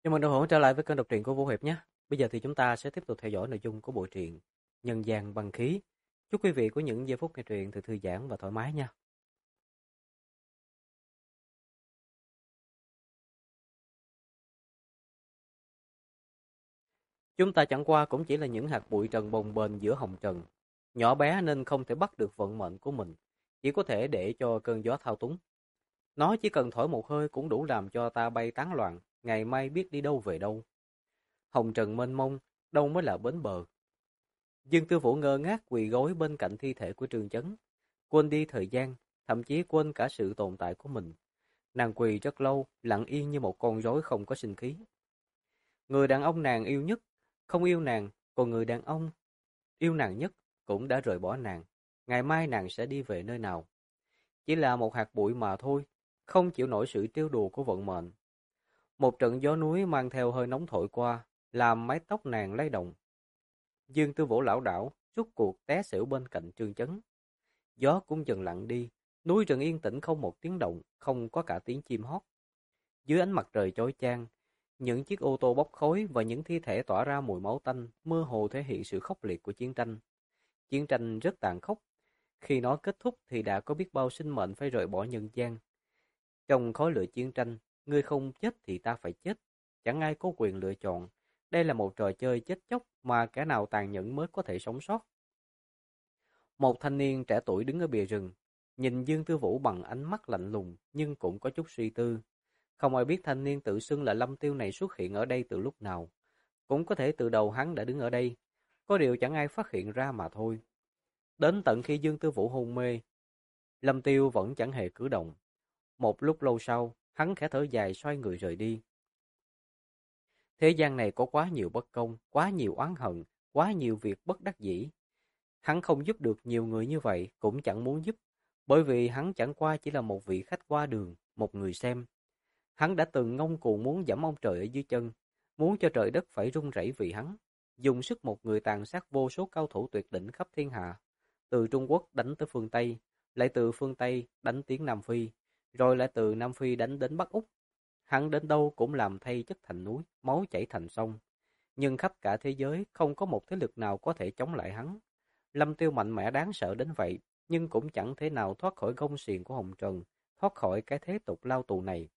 Chào mừng đồng hữu trở lại với kênh đọc truyện của Vũ Hiệp nhé. Bây giờ thì chúng ta sẽ tiếp tục theo dõi nội dung của bộ truyện Nhân gian băng khí. Chúc quý vị có những giây phút nghe truyện thật thư giãn và thoải mái nha. Chúng ta chẳng qua cũng chỉ là những hạt bụi trần bồng bềnh giữa hồng trần. Nhỏ bé nên không thể bắt được vận mệnh của mình, chỉ có thể để cho cơn gió thao túng. Nó chỉ cần thổi một hơi cũng đủ làm cho ta bay tán loạn, ngày mai biết đi đâu về đâu. Hồng trần mênh mông, đâu mới là bến bờ. Dương Tư Vũ ngơ ngác quỳ gối bên cạnh thi thể của Trương Chấn, quên đi thời gian, thậm chí quên cả sự tồn tại của mình. Nàng quỳ rất lâu, lặng yên như một con rối không có sinh khí. Người đàn ông nàng yêu nhất, không yêu nàng, còn người đàn ông yêu nàng nhất cũng đã rời bỏ nàng. Ngày mai nàng sẽ đi về nơi nào? Chỉ là một hạt bụi mà thôi, không chịu nổi sự trêu đùa của vận mệnh. Một trận gió núi mang theo hơi nóng thổi qua, làm mái tóc nàng lay động. Dương Tư Vũ lảo đảo, rút cuộc té xỉu bên cạnh Trương Chấn. Gió cũng dần lặng đi, núi rừng yên tĩnh không một tiếng động, không có cả tiếng chim hót. Dưới ánh mặt trời chói chang, những chiếc ô tô bốc khói và những thi thể tỏa ra mùi máu tanh mơ hồ thể hiện sự khốc liệt của chiến tranh. Chiến tranh rất tàn khốc, khi nó kết thúc thì đã có biết bao sinh mệnh phải rời bỏ nhân gian. Trong khói lửa chiến tranh, người không chết thì ta phải chết, chẳng ai có quyền lựa chọn. Đây là một trò chơi chết chóc mà kẻ nào tàn nhẫn mới có thể sống sót. Một thanh niên trẻ tuổi đứng ở bìa rừng, nhìn Dương Tư Vũ bằng ánh mắt lạnh lùng nhưng cũng có chút suy tư. Không ai biết thanh niên tự xưng là Lâm Tiêu này xuất hiện ở đây từ lúc nào. Cũng có thể từ đầu hắn đã đứng ở đây, có điều chẳng ai phát hiện ra mà thôi. Đến tận khi Dương Tư Vũ hôn mê, Lâm Tiêu vẫn chẳng hề cử động. Một lúc lâu sau, hắn khẽ thở dài xoay người rời đi. Thế gian này có quá nhiều bất công, quá nhiều oán hận, quá nhiều việc bất đắc dĩ. Hắn không giúp được nhiều người như vậy, cũng chẳng muốn giúp, bởi vì hắn chẳng qua chỉ là một vị khách qua đường, một người xem. Hắn đã từng ngông cuồng muốn giẫm ông trời ở dưới chân, muốn cho trời đất phải rung rẩy vì hắn, dùng sức một người tàn sát vô số cao thủ tuyệt đỉnh khắp thiên hạ, từ Trung Quốc đánh tới phương Tây, lại từ phương Tây đánh tiếng Nam Phi, rồi lại từ Nam Phi đánh đến Bắc Úc. Hắn đến đâu cũng làm thay chất thành núi, máu chảy thành sông. Nhưng khắp cả thế giới không có một thế lực nào có thể chống lại hắn. Lâm Tiêu mạnh mẽ đáng sợ đến vậy, nhưng cũng chẳng thể nào thoát khỏi gông xiềng của Hồng Trần, thoát khỏi cái thế tục lao tù này.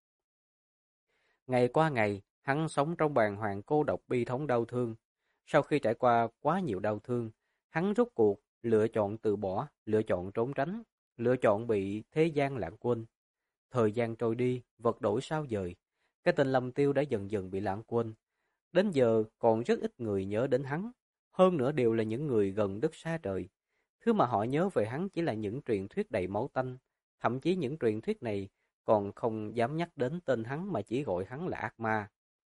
Ngày qua ngày, hắn sống trong bàng hoàng cô độc bi thống đau thương. Sau khi trải qua quá nhiều đau thương, hắn rút cuộc lựa chọn từ bỏ, lựa chọn trốn tránh, lựa chọn bị thế gian lãng quên. Thời gian trôi đi, vật đổi sao dời. Cái tên Lâm Tiêu đã dần dần bị lãng quên. Đến giờ còn rất ít người nhớ đến hắn. Hơn nữa đều là những người gần đất xa trời. Thứ mà họ nhớ về hắn chỉ là những truyền thuyết đầy máu tanh. Thậm chí những truyền thuyết này còn không dám nhắc đến tên hắn mà chỉ gọi hắn là ác ma.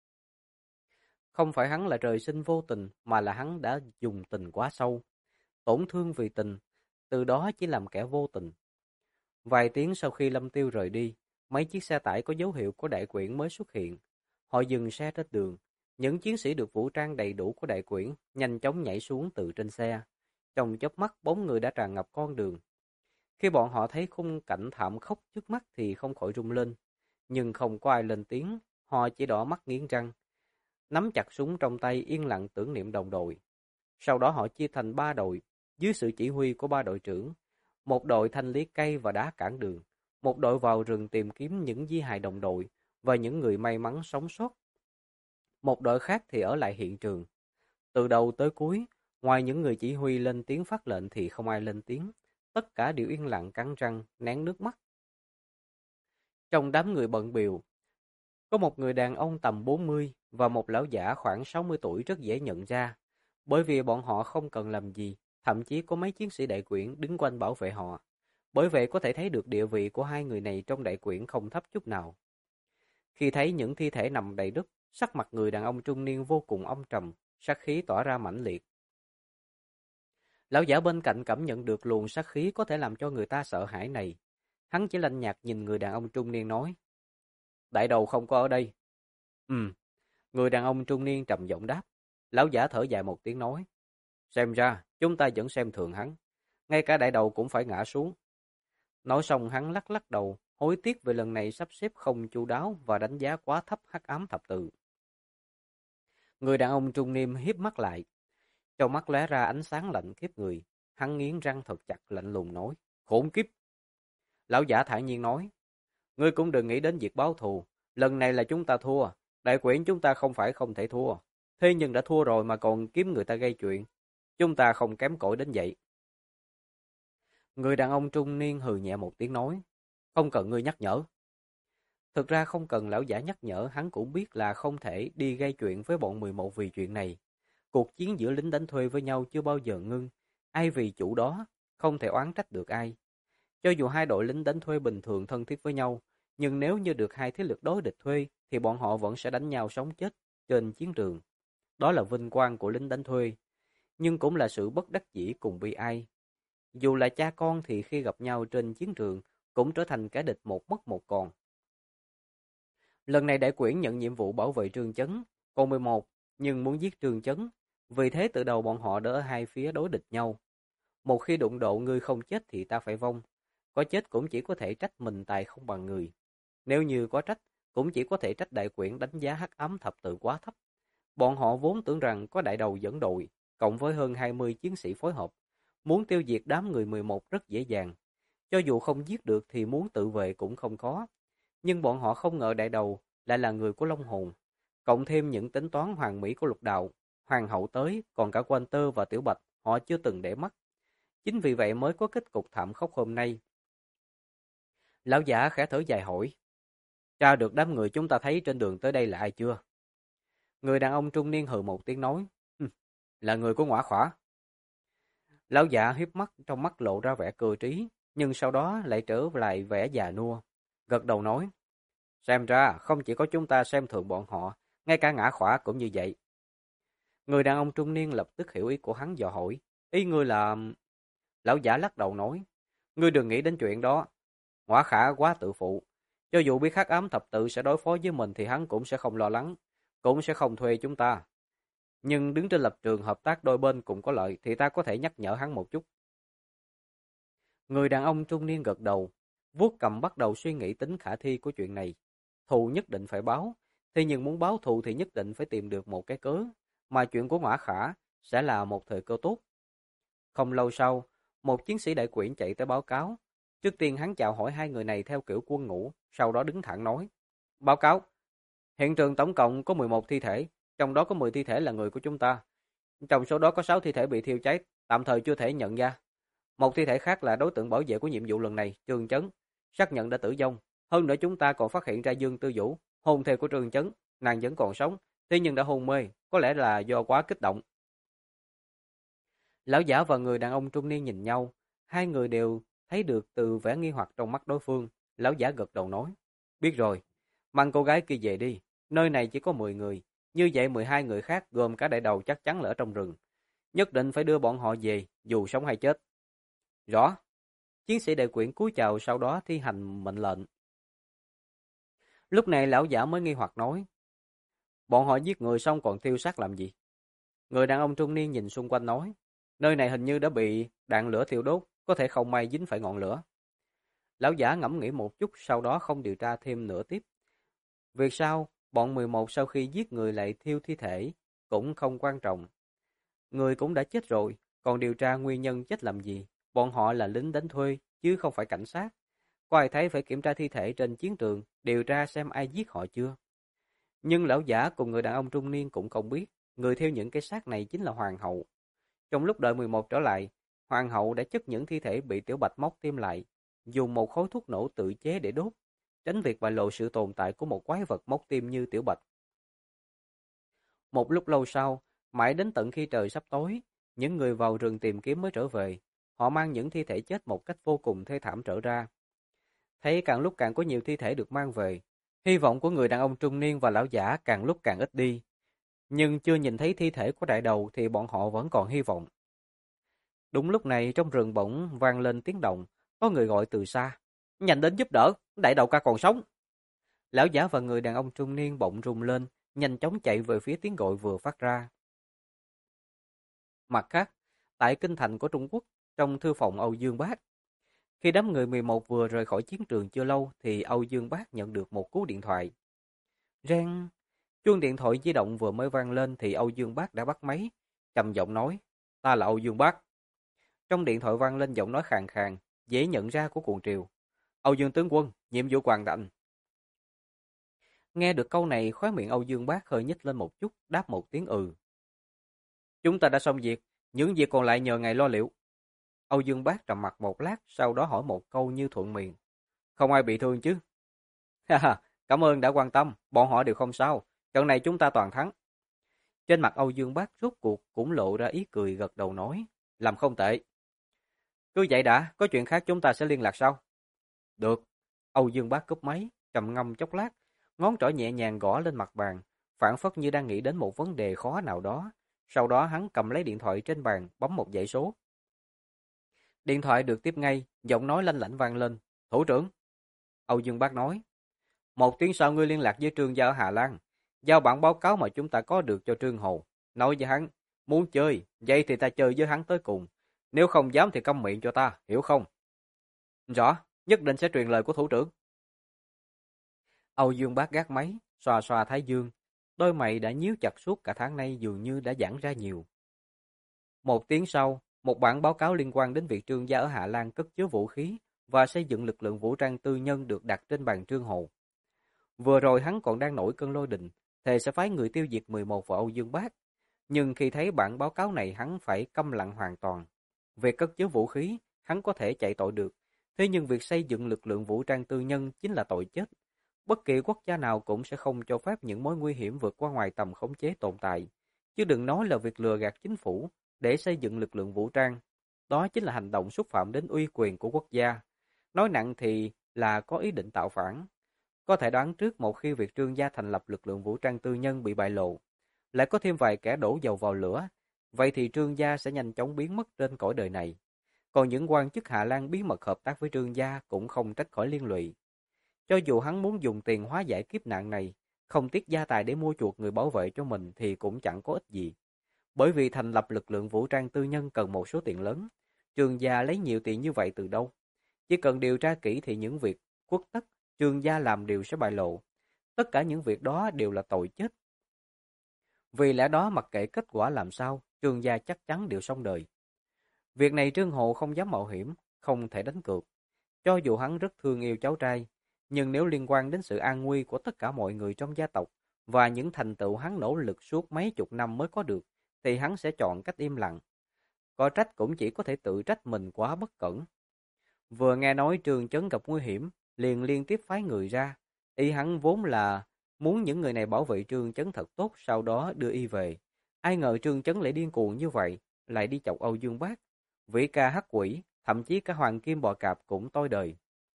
Không phải hắn là trời sinh vô tình mà là hắn đã dùng tình quá sâu. Tổn thương vì tình, từ đó chỉ làm kẻ vô tình. Vài tiếng sau khi Lâm Tiêu rời đi, mấy chiếc xe tải có dấu hiệu của đại quyển mới xuất hiện. Họ dừng xe trên đường. Những chiến sĩ được vũ trang đầy đủ của đại quyển nhanh chóng nhảy xuống từ trên xe. Trong chớp mắt bóng người đã tràn ngập con đường. Khi bọn họ thấy khung cảnh thảm khốc trước mắt thì không khỏi rung lên. Nhưng không có ai lên tiếng, họ chỉ đỏ mắt nghiến răng. Nắm chặt súng trong tay yên lặng tưởng niệm đồng đội. Sau đó họ chia thành 3 đội, dưới sự chỉ huy của 3 đội trưởng. Một đội thanh lý cây và đá cản đường. Một đội vào rừng tìm kiếm những di hài đồng đội và những người may mắn sống sót. Một đội khác thì ở lại hiện trường. Từ đầu tới cuối, ngoài những người chỉ huy lên tiếng phát lệnh thì không ai lên tiếng. Tất cả đều yên lặng cắn răng, nén nước mắt. Trong đám người bận bịu, có một người đàn ông tầm 40 và một lão giả khoảng 60 tuổi rất dễ nhận ra. Bởi vì bọn họ không cần làm gì, thậm chí có mấy chiến sĩ đại quyển đứng quanh bảo vệ họ. Bởi vậy có thể thấy được địa vị của hai người này trong đại quyển không thấp chút nào. Khi thấy những thi thể nằm đầy đất, sắc mặt người đàn ông trung niên vô cùng âm trầm, sát khí tỏa ra mãnh liệt. Lão giả bên cạnh cảm nhận được luồng sát khí có thể làm cho người ta sợ hãi này. Hắn chỉ lạnh nhạt nhìn người đàn ông trung niên nói. Đại đầu không có ở đây. Người đàn ông trung niên trầm giọng đáp. Lão giả thở dài một tiếng nói. Xem ra, chúng ta vẫn xem thường hắn. Ngay cả đại đầu cũng phải ngã xuống. Nói xong hắn lắc lắc đầu, hối tiếc về lần này sắp xếp không chu đáo và đánh giá quá thấp hắc ám thập tự. Người đàn ông trung niên híp mắt lại, trong mắt lóe ra ánh sáng lạnh khiếp người. Hắn nghiến răng thật chặt lạnh lùng nói, khốn kiếp. Lão giả thản nhiên nói, ngươi cũng đừng nghĩ đến việc báo thù, lần này là chúng ta thua, đại quyển chúng ta không phải không thể thua, thế nhưng đã thua rồi mà còn kiếm người ta gây chuyện, chúng ta không kém cỏi đến vậy. Người đàn ông trung niên hừ nhẹ một tiếng nói, không cần ngươi nhắc nhở. Thực ra không cần lão giả nhắc nhở, hắn cũng biết là không thể đi gây chuyện với bọn 11 vì chuyện này. Cuộc chiến giữa lính đánh thuê với nhau chưa bao giờ ngưng, ai vì chủ đó, không thể oán trách được ai. Cho dù hai đội lính đánh thuê bình thường thân thiết với nhau, nhưng nếu như được hai thế lực đối địch thuê, thì bọn họ vẫn sẽ đánh nhau sống chết trên chiến trường. Đó là vinh quang của lính đánh thuê, nhưng cũng là sự bất đắc dĩ cùng bi ai. Dù là cha con thì khi gặp nhau trên chiến trường, cũng trở thành kẻ địch một mất một còn. Lần này đại quyển nhận nhiệm vụ bảo vệ Trương Chấn, còn 11 nhưng muốn giết Trương Chấn, vì thế từ đầu bọn họ đã ở hai phía đối địch nhau. Một khi đụng độ ngươi không chết thì ta phải vong, có chết cũng chỉ có thể trách mình tài không bằng người. Nếu như có trách, cũng chỉ có thể trách đại quyển đánh giá hắc ám thập tự quá thấp. Bọn họ vốn tưởng rằng có đại đầu dẫn đội, cộng với hơn 20 chiến sĩ phối hợp, muốn tiêu diệt đám người 11 rất dễ dàng. Cho dù không giết được thì muốn tự vệ cũng không có. Nhưng bọn họ không ngờ đại đầu lại là người của Long Hồn, cộng thêm những tính toán hoàn mỹ của Lục Đạo, Hoàng hậu tới, còn cả Quan Tơ và Tiểu Bạch họ chưa từng để mắt. Chính vì vậy mới có kết cục thảm khốc hôm nay. Lão giả khẽ thở dài hỏi, tra được đám người chúng ta thấy trên đường tới đây là ai chưa? Người đàn ông trung niên hừ một tiếng nói, là người của Ngõa Khỏa. Lão giả hiếp mắt, trong mắt lộ ra vẻ cơ trí, nhưng sau đó lại trở lại vẻ già nua, gật đầu nói, xem ra không chỉ có chúng ta xem thường bọn họ, ngay cả Ngã Khỏa cũng như vậy. Người đàn ông trung niên lập tức hiểu ý của hắn, dò hỏi, ý ngươi là... Lão giả lắc đầu nói, ngươi đừng nghĩ đến chuyện đó, Ngõa Khả quá tự phụ, cho dù biết hắc ám thập tự sẽ đối phó với mình thì hắn cũng sẽ không lo lắng, cũng sẽ không thuê chúng ta. Nhưng đứng trên lập trường hợp tác đôi bên cũng có lợi thì ta có thể nhắc nhở hắn một chút. Người đàn ông trung niên gật đầu, vuốt cầm bắt đầu suy nghĩ tính khả thi của chuyện này. Thù nhất định phải báo, thế nhưng muốn báo thù thì nhất định phải tìm được một cái cớ, mà chuyện của Ngõa Khả sẽ là một thời cơ tốt. Không lâu sau, một chiến sĩ đại quyển chạy tới báo cáo. Trước tiên hắn chào hỏi hai người này theo kiểu quân ngũ, sau đó đứng thẳng nói. Báo cáo, hiện trường tổng cộng có 11 thi thể, trong đó có 10 thi thể là người của chúng ta. Trong số đó có 6 thi thể bị thiêu cháy, tạm thời chưa thể nhận ra. Một thi thể khác là đối tượng bảo vệ của nhiệm vụ lần này, Trương Chấn, xác nhận đã tử vong. Hơn nữa chúng ta còn phát hiện ra Dương Tư Vũ, hôn thê của Trương Chấn, nàng vẫn còn sống, thế nhưng đã hôn mê, có lẽ là do quá kích động. Lão giả và người đàn ông trung niên nhìn nhau, hai người đều thấy được từ vẻ nghi hoặc trong mắt đối phương. Lão giả gật đầu nói, biết rồi, mang cô gái kia về đi, nơi này chỉ có 10 người, như vậy 12 người khác gồm cả đại đầu chắc chắn là ở trong rừng. Nhất định phải đưa bọn họ về, dù sống hay chết. Rõ. Chiến sĩ đại quyển cúi chào sau đó thi hành mệnh lệnh. Lúc này lão giả mới nghi hoặc nói, bọn họ giết người xong còn thiêu xác làm gì? Người đàn ông trung niên nhìn xung quanh nói, nơi này hình như đã bị đạn lửa thiêu đốt, có thể không may dính phải ngọn lửa. Lão giả ngẫm nghĩ một chút, sau đó không điều tra thêm nữa tiếp. Việc sao, bọn 11 sau khi giết người lại thiêu thi thể, cũng không quan trọng. Người cũng đã chết rồi, còn điều tra nguyên nhân chết làm gì? Bọn họ là lính đánh thuê, chứ không phải cảnh sát. Có ai thấy phải kiểm tra thi thể trên chiến trường, điều tra xem ai giết họ chưa? Nhưng lão giả cùng người đàn ông trung niên cũng không biết, người thiêu những cái xác này chính là Hoàng hậu. Trong lúc đợi 11 trở lại, Hoàng hậu đã chất những thi thể bị Tiểu Bạch móc tim lại, dùng một khối thuốc nổ tự chế để đốt, tránh việc bại lộ sự tồn tại của một quái vật móc tim như Tiểu Bạch. Một lúc lâu sau, mãi đến tận khi trời sắp tối, những người vào rừng tìm kiếm mới trở về. Họ mang những thi thể chết một cách vô cùng thê thảm trở ra. Thấy càng lúc càng có nhiều thi thể được mang về, hy vọng của người đàn ông trung niên và lão giả càng lúc càng ít đi. Nhưng chưa nhìn thấy thi thể của đại đầu thì bọn họ vẫn còn hy vọng. Đúng lúc này trong rừng bỗng vang lên tiếng động, có người gọi từ xa. Nhanh đến giúp đỡ, đại đầu ca còn sống. Lão giả và người đàn ông trung niên bỗng rung lên, nhanh chóng chạy về phía tiếng gọi vừa phát ra. Mặt khác, tại kinh thành của Trung Quốc, trong thư phòng Âu Dương Bác, khi đám người 11 vừa rời khỏi chiến trường chưa lâu thì Âu Dương Bác nhận được một cú điện thoại. Reng, Chuông điện thoại di động vừa mới vang lên thì Âu Dương Bác đã bắt máy, trầm giọng nói, ta là Âu Dương Bác. Trong điện thoại vang lên giọng nói khàn khàn, dễ nhận ra của cuồng triều. Âu Dương tướng quân, nhiệm vụ hoàn thành. Nghe được câu này, khóe miệng Âu Dương Bác hơi nhếch lên một chút, đáp một tiếng ừ. Chúng ta đã xong việc, những việc còn lại nhờ ngài lo liệu. Âu Dương Bác trầm mặc một lát, sau đó hỏi một câu như thuận miệng. Không ai bị thương chứ? Ha, cảm ơn đã quan tâm, bọn họ đều không sao. Trận này chúng ta toàn thắng. Trên mặt Âu Dương Bác rốt cuộc cũng lộ ra ý cười, gật đầu nói. Làm không tệ. Cứ vậy đã, có chuyện khác chúng ta sẽ liên lạc sau. Được. Âu Dương Bác cúp máy, trầm ngâm chốc lát, ngón trỏ nhẹ nhàng gõ lên mặt bàn, phảng phất như đang nghĩ đến một vấn đề khó nào đó. Sau đó hắn cầm lấy điện thoại trên bàn, bấm một dãy số. Điện thoại được tiếp ngay, giọng nói lanh lảnh vang lên. Thủ trưởng. Âu Dương Bác nói. Một tiếng sau ngươi liên lạc với Trương gia ở Hà Lan, giao bản báo cáo mà chúng ta có được cho Trương Hồ. Nói với hắn, muốn chơi, vậy thì ta chơi với hắn tới cùng. Nếu không dám thì câm miệng cho ta, hiểu không? Rõ, nhất định sẽ truyền lời của thủ trưởng. Âu Dương Bác gác máy, xoa xoa thái dương. Đôi mày đã nhíu chặt suốt cả tháng nay dường như đã giãn ra nhiều. Một tiếng sau, một bản báo cáo liên quan đến việc Trương gia ở Hạ Lan cất chứa vũ khí và xây dựng lực lượng vũ trang tư nhân được đặt trên bàn Trương Hồ. Vừa rồi hắn còn đang nổi cơn lôi đình, thề sẽ phái người tiêu diệt 11 vào Âu Dương Bác. Nhưng khi thấy bản báo cáo này hắn phải câm lặng hoàn toàn. Về cất chứa vũ khí, hắn có thể chạy tội được. Thế nhưng việc xây dựng lực lượng vũ trang tư nhân chính là tội chết. Bất kỳ quốc gia nào cũng sẽ không cho phép những mối nguy hiểm vượt qua ngoài tầm khống chế tồn tại. Chứ đừng nói là việc lừa gạt chính phủ để xây dựng lực lượng vũ trang. Đó chính là hành động xúc phạm đến uy quyền của quốc gia. Nói nặng thì là có ý định tạo phản. Có thể đoán trước một khi việc Trương gia thành lập lực lượng vũ trang tư nhân bị bại lộ, lại có thêm vài kẻ đổ dầu vào lửa, vậy thì Trương gia sẽ nhanh chóng biến mất trên cõi đời này. Còn những quan chức Hà Lan bí mật hợp tác với Trương gia cũng không tránh khỏi liên lụy. Cho dù hắn muốn dùng tiền hóa giải kiếp nạn này, không tiếc gia tài để mua chuộc người bảo vệ cho mình thì cũng chẳng có ích gì. Bởi vì thành lập lực lượng vũ trang tư nhân cần một số tiền lớn. Trương gia lấy nhiều tiền như vậy từ đâu? Chỉ cần điều tra kỹ thì những việc khuất tất Trương gia làm đều sẽ bại lộ. Tất cả những việc đó đều là tội chết. Vì lẽ đó mặc kệ kết quả làm sao, Trương gia chắc chắn đều xong đời. Việc này Trương Hồ không dám mạo hiểm, không thể đánh cược. Cho dù hắn rất thương yêu cháu trai, nhưng nếu liên quan đến sự an nguy của tất cả mọi người trong gia tộc và những thành tựu hắn nỗ lực suốt mấy chục năm mới có được, thì hắn sẽ chọn cách im lặng. Có trách cũng chỉ có thể tự trách mình quá bất cẩn. Vừa nghe nói Trương Chấn gặp nguy hiểm, liền liên tiếp phái người ra. Ý hắn vốn là muốn những người này bảo vệ Trương Chấn thật tốt, sau đó đưa y về. Ai ngờ Trương Chấn lại điên cuồng như vậy, lại đi chọc Âu Dương Bác. Vĩ ca hắc quỷ, thậm chí cả Hoàng Kim Bò Cạp cũng toi đời.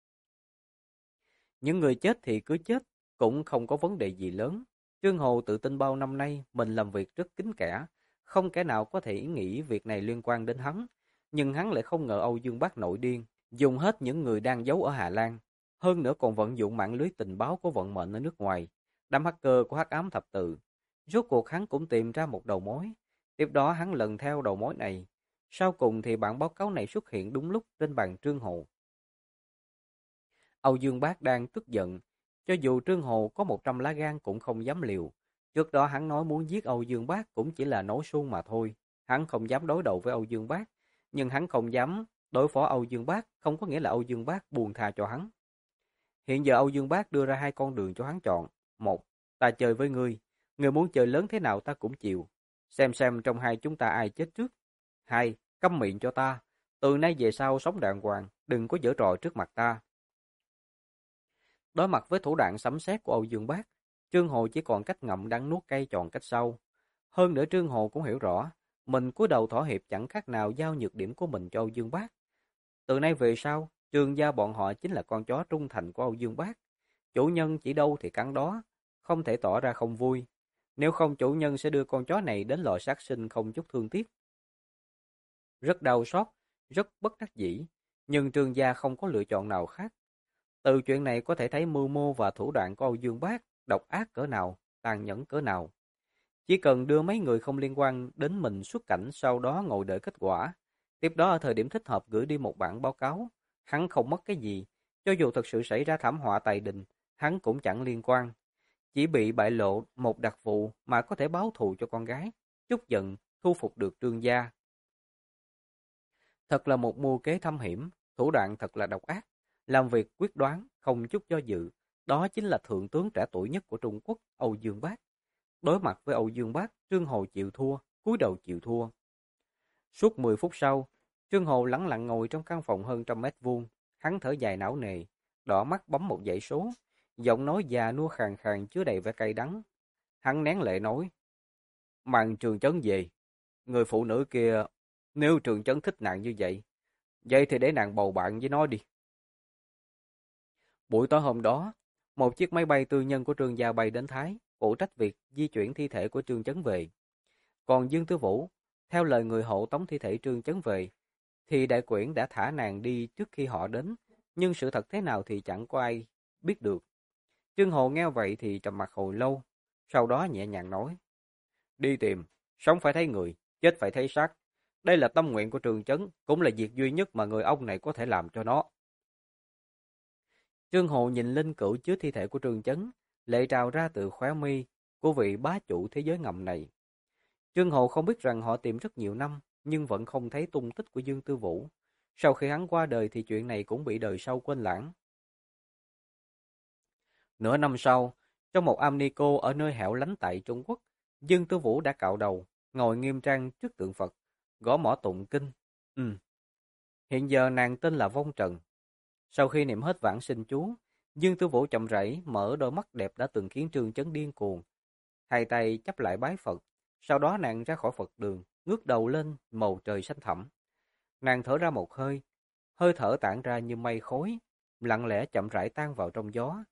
Những người chết thì cứ chết, cũng không có vấn đề gì lớn. Trương Hồ tự tin bao năm nay mình làm việc rất kín kẽ, không kẻ nào có thể nghĩ việc này liên quan đến hắn. Nhưng hắn lại không ngờ Âu Dương Bác nội điên, dùng hết những người đang giấu ở Hà Lan. Hơn nữa còn vận dụng mạng lưới tình báo của vận mệnh ở nước ngoài, đám hacker của Hắc Ám Thập Tự. Rốt cuộc hắn cũng tìm ra một đầu mối. Tiếp đó hắn lần theo đầu mối này. Sau cùng thì bản báo cáo này xuất hiện đúng lúc trên bàn Trương Hồ. Âu Dương Bác đang tức giận. Cho dù Trương Hồ có 100 lá gan cũng không dám liều. Trước đó hắn nói muốn giết Âu Dương Bác cũng chỉ là nói suông mà thôi. Hắn không dám đối đầu với Âu Dương Bác. Nhưng hắn không dám đối phó Âu Dương Bác không có nghĩa là Âu Dương Bác buông tha cho hắn. Hiện giờ Âu Dương Bác đưa ra hai con đường cho hắn chọn. Một, ta chơi với ngươi. Ngươi muốn chơi lớn thế nào ta cũng chịu. Xem trong hai chúng ta ai chết trước. Hai, câm miệng cho ta. Từ nay về sau sống đàng hoàng, đừng có giở trò trước mặt ta. Đối mặt với thủ đoạn sấm sét của Âu Dương Bác, Trương Hồ chỉ còn cách ngậm đắng nuốt cay chọn cách sau. Hơn nữa Trương Hồ cũng hiểu rõ, mình cúi đầu thỏa hiệp chẳng khác nào giao nhược điểm của mình cho Âu Dương Bác. Từ nay về sau, Trương gia bọn họ chính là con chó trung thành của Âu Dương Bác. Chủ nhân chỉ đâu thì cắn đó, không thể tỏ ra không vui. Nếu không chủ nhân sẽ đưa con chó này đến lò sát sinh không chút thương tiếc. Rất đau xót, rất bất đắc dĩ, nhưng Trương gia không có lựa chọn nào khác. Từ chuyện này có thể thấy mưu mô và thủ đoạn của Âu Dương Bác độc ác cỡ nào, tàn nhẫn cỡ nào. Chỉ cần đưa mấy người không liên quan đến mình xuất cảnh, sau đó ngồi đợi kết quả. Tiếp đó ở thời điểm thích hợp gửi đi một bản báo cáo. Hắn không mất cái gì. Cho dù thực sự xảy ra thảm họa tài đình, hắn cũng chẳng liên quan. Chỉ bị bại lộ một đặc vụ mà có thể báo thù cho con gái, chút giận, thu phục được Trương gia. Thật là một mưu kế thâm hiểm, thủ đoạn thật là độc ác, làm việc quyết đoán, không chút do dự. Đó chính là thượng tướng trẻ tuổi nhất của Trung Quốc, Âu Dương Bác. Đối mặt với Âu Dương Bác, Trương Hồ chịu thua, cúi đầu chịu thua. Suốt 10 phút sau, Trương Hồ lẳng lặng ngồi trong căn phòng hơn 100 mét vuông. Hắn thở dài não nề, đỏ mắt bấm một dãy số, giọng nói già nua khàn khàn chứa đầy vẻ cay đắng. Hắn nén lệ nói, mang Trường Chấn về. Người phụ nữ kia, nếu Trường Chấn thích nàng như vậy thì để nàng bầu bạn với nó đi. Buổi tối hôm đó, một chiếc máy bay tư nhân của Trương gia bay đến Thái, phụ trách việc di chuyển thi thể của Trương Chấn về. Còn Dương Tư Vũ, theo lời người hộ tống thi thể Trương Chấn về, thì đại quyển đã thả nàng đi trước khi họ đến, nhưng sự thật thế nào thì chẳng có ai biết được. Trương Hồ nghe vậy thì trầm mặc hồi lâu, sau đó nhẹ nhàng nói, đi tìm, sống phải thấy người, chết phải thấy xác. Đây là tâm nguyện của Trương Chấn, cũng là việc duy nhất mà người ông này có thể làm cho nó. Trương Hồ nhìn linh cữu chứa thi thể của Trương Chấn, lệ trào ra từ khóe mi của vị bá chủ thế giới ngầm này. Trương Hồ không biết rằng họ tìm rất nhiều năm, nhưng vẫn không thấy tung tích của Dương Tư Vũ. Sau khi hắn qua đời thì chuyện này cũng bị đời sau quên lãng. Nửa năm sau, trong một am ni cô ở nơi hẻo lánh tại Trung Quốc, Dương Tư Vũ đã cạo đầu, ngồi nghiêm trang trước tượng Phật, gõ mõ tụng kinh. Hiện giờ nàng tên là Vong Trần. Sau khi niệm hết vãng sinh chú, Dương Tư Vũ chậm rãi mở đôi mắt đẹp đã từng khiến Trương Chấn điên cuồng. Hai tay chắp lại bái Phật, sau đó nàng ra khỏi Phật đường, ngước đầu lên màu trời xanh thẳm. Nàng thở ra một hơi, hơi thở tản ra như mây khói, lặng lẽ chậm rãi tan vào trong gió.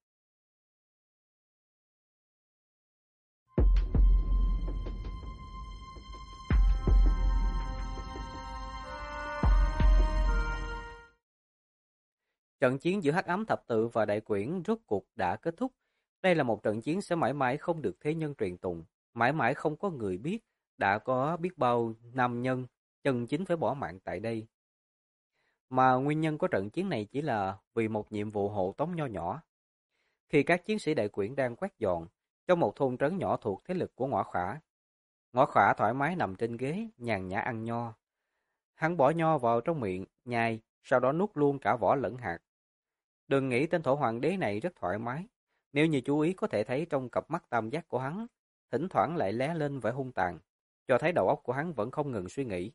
Trận chiến giữa Hắc Ám Thập Tự và Đại Quyển rốt cuộc đã kết thúc. Đây là một trận chiến sẽ mãi mãi không được thế nhân truyền tụng, mãi mãi không có người biết, đã có biết bao nam nhân chân chính phải bỏ mạng tại đây. Mà nguyên nhân của trận chiến này chỉ là vì một nhiệm vụ hộ tống nho nhỏ. Khi các chiến sĩ Đại Quyển đang quét dọn trong một thôn trấn nhỏ thuộc thế lực của Ngõ Khỏa thoải mái nằm trên ghế, nhàn nhã ăn nho. Hắn bỏ nho vào trong miệng, nhai, sau đó nuốt luôn cả vỏ lẫn hạt. Đừng nghĩ tên thổ hoàng đế này rất thoải mái. Nếu như chú ý có thể thấy trong cặp mắt tam giác của hắn, thỉnh thoảng lại lóe lên vẻ hung tàn, cho thấy đầu óc của hắn vẫn không ngừng suy nghĩ.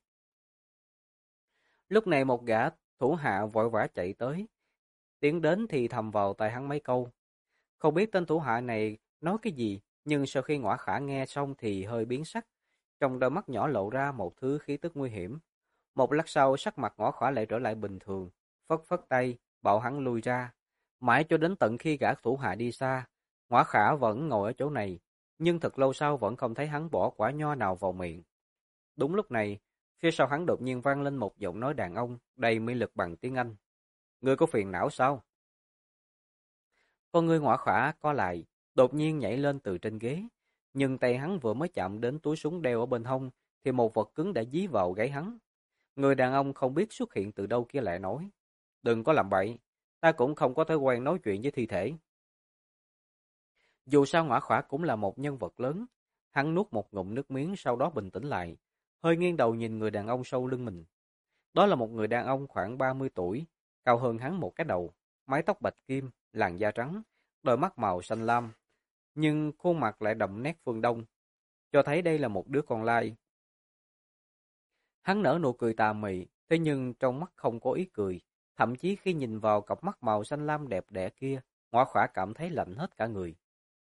Lúc này một gã thủ hạ vội vã chạy tới, tiến đến thì thầm vào tai hắn mấy câu. Không biết tên thủ hạ này nói cái gì, nhưng sau khi Ngõa Khả nghe xong thì hơi biến sắc, trong đôi mắt nhỏ lộ ra một thứ khí tức nguy hiểm. Một lát sau sắc mặt Ngõa Khả lại trở lại bình thường, phất phất tay, bảo hắn lui ra. Mãi cho đến tận khi gã thủ hạ đi xa, Ngõa Khả vẫn ngồi ở chỗ này, nhưng thật lâu sau vẫn không thấy hắn bỏ quả nho nào vào miệng. Đúng lúc này, phía sau hắn đột nhiên vang lên một giọng nói đàn ông đầy mị lực bằng tiếng Anh. Ngươi có phiền não sao? Con ngươi Ngõa Khả co lại, đột nhiên nhảy lên từ trên ghế, nhưng tay hắn vừa mới chạm đến túi súng đeo ở bên hông thì một vật cứng đã dí vào gáy hắn. Người đàn ông không biết xuất hiện từ đâu kia lại nói, đừng có làm bậy, ta cũng không có thói quen nói chuyện với thi thể. Dù sao Ngõa Khỏa cũng là một nhân vật lớn, hắn nuốt một ngụm nước miếng sau đó bình tĩnh lại, hơi nghiêng đầu nhìn người đàn ông sau lưng mình. Đó là một người đàn ông khoảng 30 tuổi, cao hơn hắn một cái đầu, mái tóc bạch kim, làn da trắng, đôi mắt màu xanh lam, nhưng khuôn mặt lại đậm nét phương Đông, cho thấy đây là một đứa con lai. Hắn nở nụ cười tà mị, thế nhưng trong mắt không có ý cười, thậm chí khi nhìn vào cặp mắt màu xanh lam đẹp đẽ kia, Ngõa Khỏa cảm thấy lạnh hết cả người.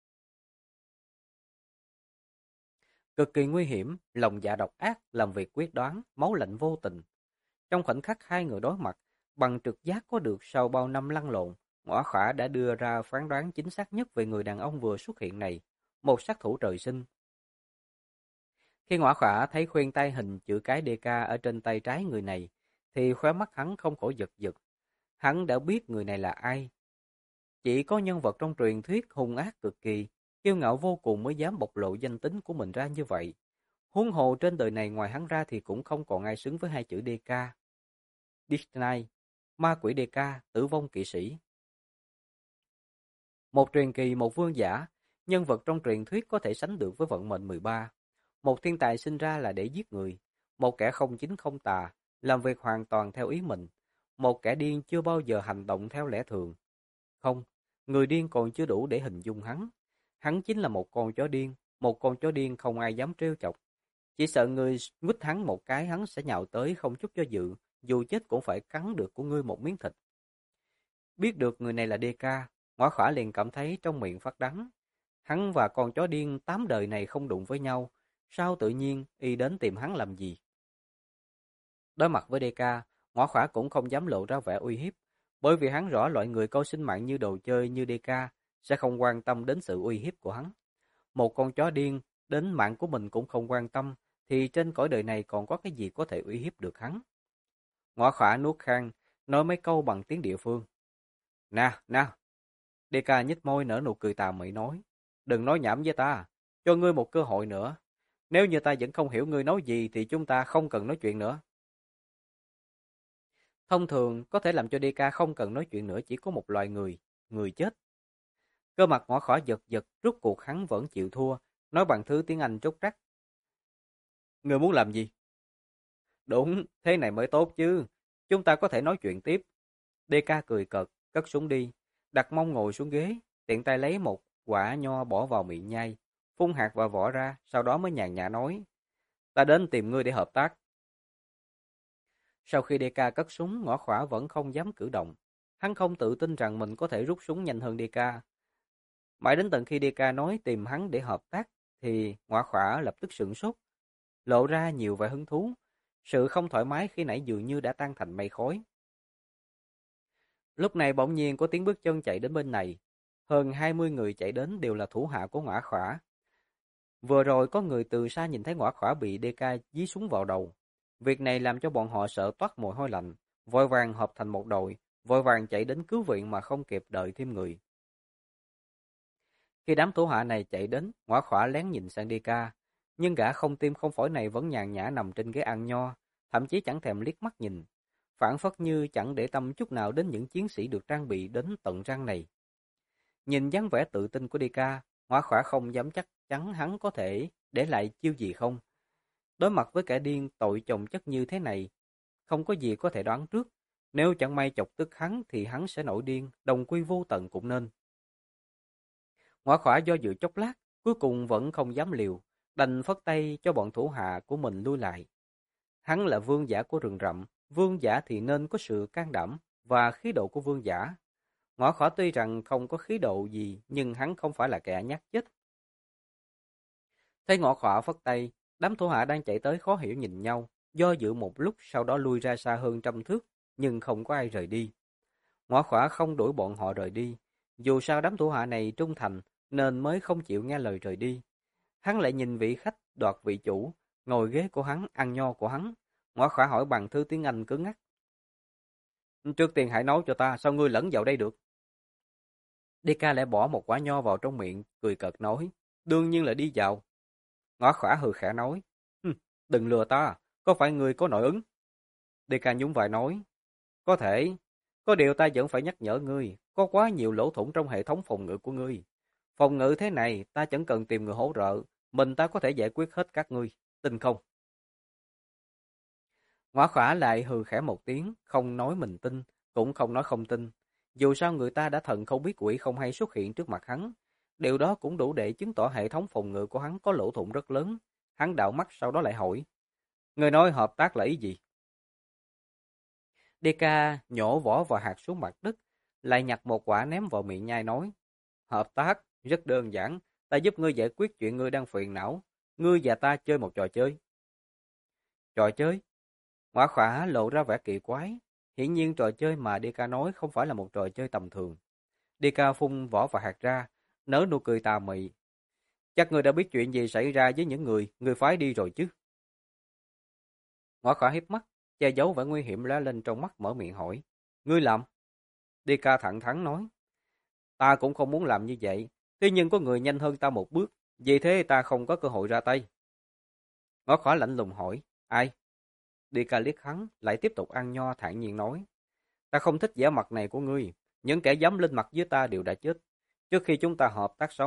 Cực kỳ nguy hiểm, lòng dạ độc ác, làm việc quyết đoán, máu lạnh vô tình. Trong khoảnh khắc hai người đối mặt, bằng trực giác có được sau bao năm lăn lộn, Ngõa Khỏa đã đưa ra phán đoán chính xác nhất về người đàn ông vừa xuất hiện này, một sát thủ trời sinh. Khi Ngõa Khỏa thấy khuyên tay hình chữ cái DK ở trên tay trái người này, thì khóe mắt hắn không khỏi giật giật. Hắn đã biết người này là ai. Chỉ có nhân vật trong truyền thuyết hung ác cực kỳ, kiêu ngạo vô cùng mới dám bộc lộ danh tính của mình ra như vậy. Huống hồ trên đời này ngoài hắn ra thì cũng không còn ai xứng với hai chữ DK. Disney, ma quỷ DK, tử vong kỵ sĩ. Một truyền kỳ, một vương giả, nhân vật trong truyền thuyết có thể sánh được với vận mệnh 13. Một thiên tài sinh ra là để giết người, một kẻ không chính không tà, làm việc hoàn toàn theo ý mình, một kẻ điên chưa bao giờ hành động theo lẽ thường. Không, người điên còn chưa đủ để hình dung hắn. Hắn chính là một con chó điên, một con chó điên không ai dám trêu chọc. Chỉ sợ người nguýt hắn một cái hắn sẽ nhào tới không chút do dự, dù chết cũng phải cắn được của ngươi một miếng thịt. Biết được người này là DK, Ngõa Khỏa liền cảm thấy trong miệng phát đắng. Hắn và con chó điên 8 đời này không đụng với nhau, sao tự nhiên y đến tìm hắn làm gì? Đối mặt với DK, Ngõa Khỏa cũng không dám lộ ra vẻ uy hiếp, bởi vì hắn rõ loại người coi sinh mạng như đồ chơi như DK sẽ không quan tâm đến sự uy hiếp của hắn. Một con chó điên đến mạng của mình cũng không quan tâm, thì trên cõi đời này còn có cái gì có thể uy hiếp được hắn? Ngõa Khỏa nuốt khan, nói mấy câu bằng tiếng địa phương. Nè, nè. DK nhếch môi nở nụ cười tà mị nói. Đừng nói nhảm với ta, cho ngươi một cơ hội nữa. Nếu như ta vẫn không hiểu ngươi nói gì thì chúng ta không cần nói chuyện nữa. Thông thường, có thể làm cho DK không cần nói chuyện nữa chỉ có một loài người, người chết. Cơ mặt Ngõ Khỏa giật giật, rút cuộc hắn vẫn chịu thua, nói bằng thứ tiếng Anh trúc trắc. Ngươi muốn làm gì? Đúng, thế này mới tốt chứ. Chúng ta có thể nói chuyện tiếp. DK cười cợt, cất súng đi, đặt mông ngồi xuống ghế, tiện tay lấy một quả nho bỏ vào miệng nhai, phun hạt và vỏ ra, sau đó mới nhàn nhã nói. Ta đến tìm ngươi để hợp tác. Sau khi DK cất súng, Ngõ Khỏa vẫn không dám cử động. Hắn không tự tin rằng mình có thể rút súng nhanh hơn DK. Mãi đến tận khi DK nói tìm hắn để hợp tác, thì Ngõ Khỏa lập tức sửng sốt, lộ ra nhiều vẻ hứng thú. Sự không thoải mái khi nãy dường như đã tan thành mây khói. Lúc này bỗng nhiên có tiếng bước chân chạy đến bên này. Hơn 20 người chạy đến đều là thủ hạ của Ngõ Khỏa. Vừa rồi có người từ xa nhìn thấy Ngõ Khỏa bị DK dí súng vào đầu. Việc này làm cho bọn họ sợ toát mồ hôi lạnh, vội vàng hợp thành một đội, vội vàng chạy đến cứu viện mà không kịp đợi thêm người. Khi đám thủ hạ này chạy đến, Ngõ Khỏa lén nhìn sang DK, nhưng gã không tim không phổi này vẫn nhàn nhã nằm trên ghế ăn nho, thậm chí chẳng thèm liếc mắt nhìn, phảng phất như chẳng để tâm chút nào đến những chiến sĩ được trang bị đến tận răng này. Nhìn dáng vẻ tự tin của DK, Ngõ Khỏa không dám chắc chắn hắn có thể để lại chiêu gì không. Đối mặt với kẻ điên tội chồng chất như thế này, không có gì có thể đoán trước. Nếu chẳng may chọc tức hắn thì hắn sẽ nổi điên, đồng quy vô tận cũng nên. Ngõ Khỏa do dự chốc lát, cuối cùng vẫn không dám liều, đành phất tay cho bọn thủ hạ của mình lui lại. Hắn là vương giả của rừng rậm, vương giả thì nên có sự can đảm và khí độ của vương giả. Ngõ Khỏa tuy rằng không có khí độ gì, nhưng hắn không phải là kẻ nhát chết. Thấy Ngõ Khỏa phất tay, đám thủ hạ đang chạy tới khó hiểu nhìn nhau, do dự một lúc sau đó lui ra xa hơn 100 thước, nhưng không có ai rời đi. Ngõ Khỏa không đuổi bọn họ rời đi, dù sao đám thủ hạ này trung thành, nên mới không chịu nghe lời rời đi. Hắn lại nhìn vị khách đoạt vị chủ, ngồi ghế của hắn, ăn nho của hắn. Ngõ Khỏa hỏi bằng thứ tiếng Anh cứng ngắc. Trước tiên hãy nói cho ta, sao ngươi lẫn vào đây được? DK lại bỏ một quả nho vào trong miệng, cười cợt nói. Đương nhiên là đi vào. Ngõ Khỏa hừ khẽ nói. Đừng lừa ta, có phải ngươi có nội ứng? DK nhún vai nói. Có thể, có điều ta vẫn phải nhắc nhở ngươi, có quá nhiều lỗ thủng trong hệ thống phòng ngự của ngươi. Phòng ngự thế này, ta chẳng cần tìm người hỗ trợ, mình ta có thể giải quyết hết các ngươi, tin không? Ngõ Khỏa lại hừ khẽ một tiếng, không nói mình tin, cũng không nói không tin. Dù sao người ta đã thần không biết quỷ không hay xuất hiện trước mặt hắn, điều đó cũng đủ để chứng tỏ hệ thống phòng ngự của hắn có lỗ thủng rất lớn. Hắn đảo mắt sau đó lại hỏi, người nói hợp tác là ý gì? DK nhổ vỏ và hạt xuống mặt đất, lại nhặt một quả ném vào miệng nhai nói, hợp tác, rất đơn giản, ta giúp ngươi giải quyết chuyện ngươi đang phiền não, ngươi và ta chơi một trò chơi. Trò chơi? Ngõa Khỏa lộ ra vẻ kỳ quái, hiển nhiên trò chơi mà DK nói không phải là một trò chơi tầm thường. DK phun vỏ và hạt ra, nở nụ cười tà mị. Chắc ngươi đã biết chuyện gì xảy ra với những người phái đi rồi chứ? Ngõa Khỏa hiếp mắt, che giấu vẻ nguy hiểm lóe lên trong mắt mở miệng hỏi. Ngươi làm? DK thẳng thắn nói. Ta cũng không muốn làm như vậy, tuy nhiên có người nhanh hơn ta một bước, vì thế ta không có cơ hội ra tay. Ngõ Khỏa lạnh lùng hỏi, ai? DK liếc hắn, lại tiếp tục ăn nho thản nhiên nói. Ta không thích vẻ mặt này của ngươi, những kẻ dám lên mặt với ta đều đã chết. Trước khi chúng ta hợp tác xong,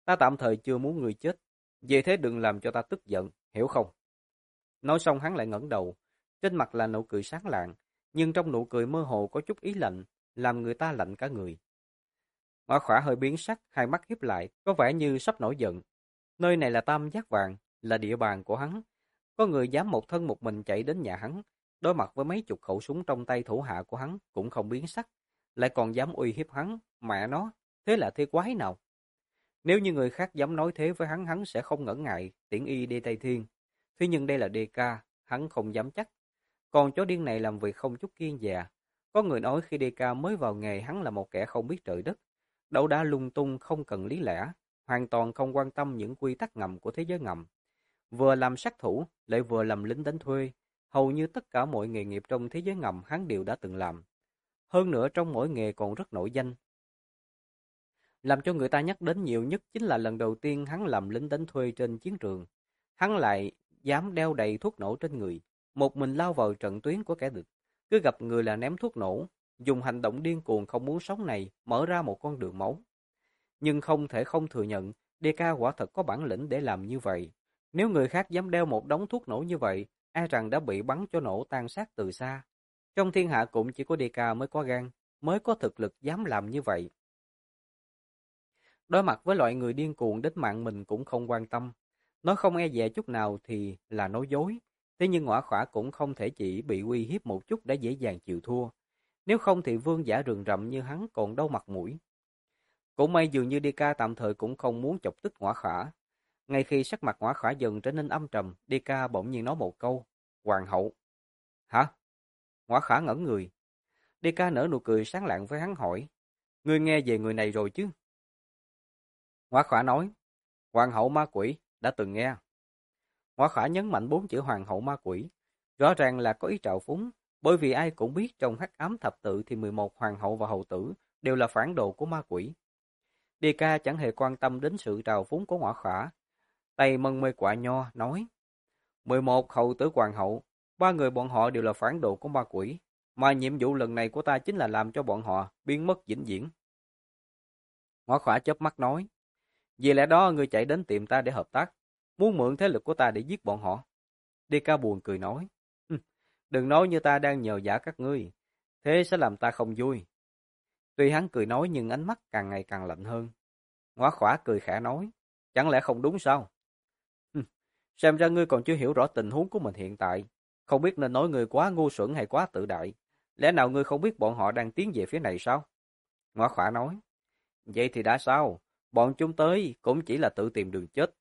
Ta tạm thời chưa muốn ngươi chết, vì thế đừng làm cho ta tức giận, hiểu không? Nói xong hắn lại ngẩng đầu, trên mặt là nụ cười sáng lạng, nhưng trong nụ cười mơ hồ có chút ý lạnh, làm người ta lạnh cả người. Mã Khỏa hơi biến sắc, hai mắt híp lại, có vẻ như sắp nổi giận. Nơi này là Tam Giác Vàng, là địa bàn của hắn. Có người dám một thân một mình chạy đến nhà hắn, đối mặt với mấy chục khẩu súng trong tay thủ hạ của hắn cũng không biến sắc, lại còn dám uy hiếp hắn, mẹ nó, thế là thế quái nào? Nếu như người khác dám nói thế với hắn sẽ không ngần ngại, tiễn y đi Tây Thiên. Thế nhưng đây là DK, hắn không dám chắc. Còn chó điên này làm việc không chút kiêng dè. Có người nói khi DK mới vào nghề hắn là một kẻ không biết trời đất, đấu đá lung tung không cần lý lẽ, hoàn toàn không quan tâm những quy tắc ngầm của thế giới ngầm. Vừa làm sát thủ, lại vừa làm lính đánh thuê, hầu như tất cả mọi nghề nghiệp trong thế giới ngầm hắn đều đã từng làm. Hơn nữa trong mỗi nghề còn rất nổi danh. Làm cho người ta nhắc đến nhiều nhất chính là lần đầu tiên hắn làm lính đánh thuê trên chiến trường. Hắn lại dám đeo đầy thuốc nổ trên người, một mình lao vào trận tuyến của kẻ địch. Cứ gặp người là ném thuốc nổ, dùng hành động điên cuồng không muốn sống này mở ra một con đường máu. Nhưng không thể không thừa nhận, DK quả thật có bản lĩnh để làm như vậy. Nếu người khác dám đeo một đống thuốc nổ như vậy, e rằng đã bị bắn cho nổ tan xác từ xa. Trong thiên hạ cũng chỉ có DK mới có gan, mới có thực lực dám làm như vậy. Đối mặt với loại người điên cuồng đến mạng mình cũng không quan tâm. Nói không e dè chút nào thì là nói dối. Thế nhưng Ngõa Khỏa cũng không thể chỉ bị uy hiếp một chút đã dễ dàng chịu thua. Nếu không thì vương giả rừng rậm như hắn còn đâu mặt mũi. Cũng may dường như DK tạm thời cũng không muốn chọc tức Ngõa Khỏa. Ngay khi sắc mặt Ngõa Khỏa dần trở nên âm trầm, DK bỗng nhiên nói một câu. Hoàng hậu. Hả? Ngõa Khỏa ngẩn người. DK nở nụ cười sáng lạng với hắn hỏi. Ngươi nghe về người này rồi chứ? Ngõa Khỏa nói. Hoàng hậu ma quỷ, đã từng nghe. Ngõa Khỏa nhấn mạnh 4 chữ hoàng hậu ma quỷ. Rõ ràng là có ý trào phúng, bởi vì ai cũng biết trong hắc ám thập tự thì 11 hoàng hậu và hậu tử đều là phản đồ của ma quỷ. DK chẳng hề quan tâm đến sự trào phúng của Ngõa Khỏa. Tay mân mê quạ nho, nói 11 hậu tử hoàng hậu, ba người bọn họ đều là phản đồ của ma quỷ, mà nhiệm vụ lần này của ta chính là làm cho bọn họ biến mất vĩnh viễn. Ngõa Khỏa chớp mắt nói, vì lẽ đó ngươi chạy đến tìm ta để hợp tác, muốn mượn thế lực của ta để giết bọn họ. DK buồn cười nói, đừng nói như ta đang nhờ vả các ngươi, thế sẽ làm ta không vui. Tuy hắn cười nói nhưng ánh mắt càng ngày càng lạnh hơn. Ngõa Khỏa cười khẽ nói, chẳng lẽ không đúng sao? Xem ra ngươi còn chưa hiểu rõ tình huống của mình hiện tại, không biết nên nói ngươi quá ngu xuẩn hay quá tự đại. Lẽ nào ngươi không biết bọn họ đang tiến về phía này sao? Ngõa Khỏa nói, vậy thì đã sao? Bọn chúng tới cũng chỉ là tự tìm đường chết.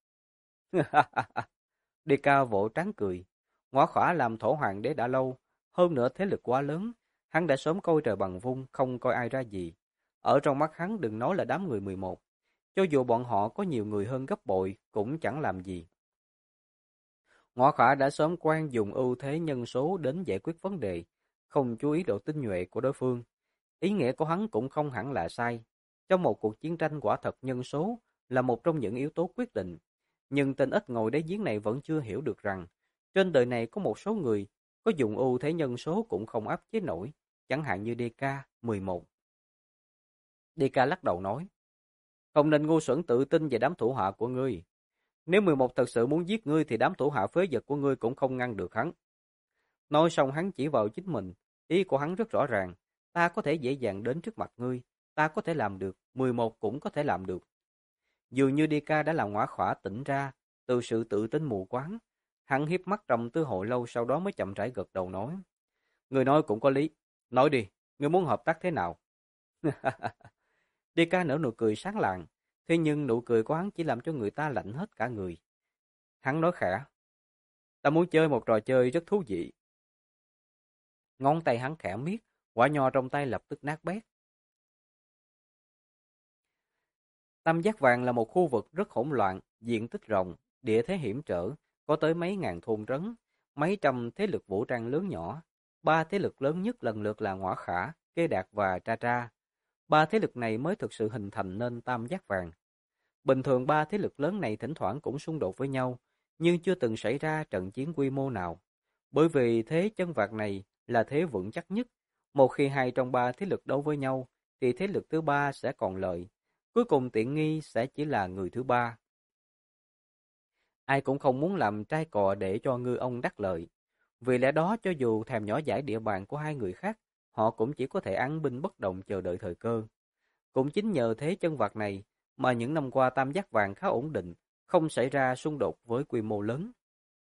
DK vỗ trán cười. Ngõa Khỏa làm thổ hoàng đế đã lâu, hơn nữa thế lực quá lớn, hắn đã sớm coi trời bằng vung, không coi ai ra gì. Ở trong mắt hắn đừng nói là đám người 11, cho dù bọn họ có nhiều người hơn gấp bội cũng chẳng làm gì. Ngõa Khỏa đã sớm quen dùng ưu thế nhân số đến giải quyết vấn đề, không chú ý độ tinh nhuệ của đối phương. Ý nghĩa của hắn cũng không hẳn là sai. Trong một cuộc chiến tranh quả thật nhân số là một trong những yếu tố quyết định. Nhưng tên ít ngồi đáy giếng này vẫn chưa hiểu được rằng trên đời này có một số người có dùng ưu thế nhân số cũng không áp chế nổi, chẳng hạn như DK11. DK lắc đầu nói, không nên ngu xuẩn tự tin về đám thủ hạ của ngươi. Nếu 11 thật sự muốn giết ngươi thì đám thủ hạ phế vật của ngươi cũng không ngăn được hắn. Nói xong hắn chỉ vào chính mình, ý của hắn rất rõ ràng, ta có thể dễ dàng đến trước mặt ngươi, ta có thể làm được, 11 cũng có thể làm được. Dường như DK đã làm Ngõa Khỏa tỉnh ra từ sự tự tin mù quáng. Hắn hiếp mắt trầm tư hồi lâu sau đó mới chậm rãi gật đầu nói. Người nói cũng có lý. Nói đi, người muốn hợp tác thế nào? DK nở nụ cười sáng lạng. Thế nhưng nụ cười của hắn chỉ làm cho người ta lạnh hết cả người. Hắn nói khẽ. Ta muốn chơi một trò chơi rất thú vị. Ngón tay hắn khẽ miết, quả nho trong tay lập tức nát bét. Tam Giác Vàng là một khu vực rất hỗn loạn, diện tích rộng, địa thế hiểm trở, có tới mấy ngàn thôn trấn, mấy trăm thế lực vũ trang lớn nhỏ. Ba thế lực lớn nhất lần lượt là Ngõa Khả, Kê Đạt và Tra Tra. Ba thế lực này mới thực sự hình thành nên Tam Giác Vàng. Bình thường ba thế lực lớn này thỉnh thoảng cũng xung đột với nhau, nhưng chưa từng xảy ra trận chiến quy mô nào. Bởi vì thế chân vạc này là thế vững chắc nhất. Một khi hai trong ba thế lực đấu với nhau, thì thế lực thứ ba sẽ còn lợi. Cuối cùng tiện nghi sẽ chỉ là người thứ ba. Ai cũng không muốn làm trai cò để cho ngư ông đắc lợi. Vì lẽ đó cho dù thèm nhỏ dãi địa bàn của hai người khác, họ cũng chỉ có thể án binh bất động chờ đợi thời cơ. Cũng chính nhờ thế chân vạc này mà những năm qua Tam Giác Vàng khá ổn định, không xảy ra xung đột với quy mô lớn.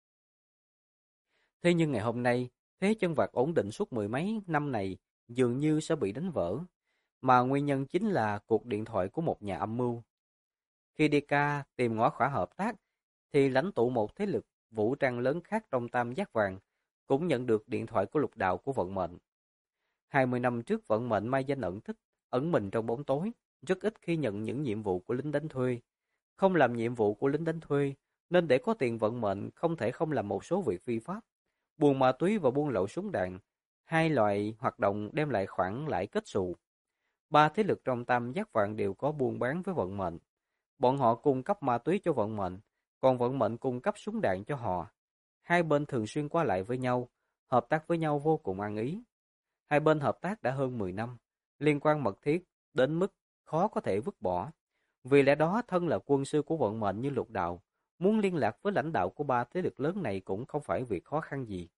Thế nhưng ngày hôm nay, thế chân vạc ổn định suốt mười mấy năm này dường như sẽ bị đánh vỡ, mà nguyên nhân chính là cuộc điện thoại của một nhà âm mưu. Khi DK tìm ngõ khỏa hợp tác, thì lãnh tụ một thế lực vũ trang lớn khác trong Tam Giác Vàng cũng nhận được điện thoại của lục đạo của vận mệnh. 20 năm trước vận mệnh mai danh ẩn tích, ẩn mình trong bóng tối, rất ít khi nhận những nhiệm vụ của lính đánh thuê. Không làm nhiệm vụ của lính đánh thuê, nên để có tiền vận mệnh không thể không làm một số việc phi pháp. Buôn ma túy và buôn lậu súng đạn, hai loại hoạt động đem lại khoản lãi kết xù. Ba thế lực trong Tam Giác Vàng đều có buôn bán với vận mệnh. Bọn họ cung cấp ma túy cho vận mệnh, còn vận mệnh cung cấp súng đạn cho họ. Hai bên thường xuyên qua lại với nhau, hợp tác với nhau vô cùng ăn ý. Hai bên hợp tác đã hơn 10 năm, liên quan mật thiết đến mức khó có thể vứt bỏ. Vì lẽ đó thân là quân sư của vận mệnh như lục đạo, muốn liên lạc với lãnh đạo của ba thế lực lớn này cũng không phải việc khó khăn gì.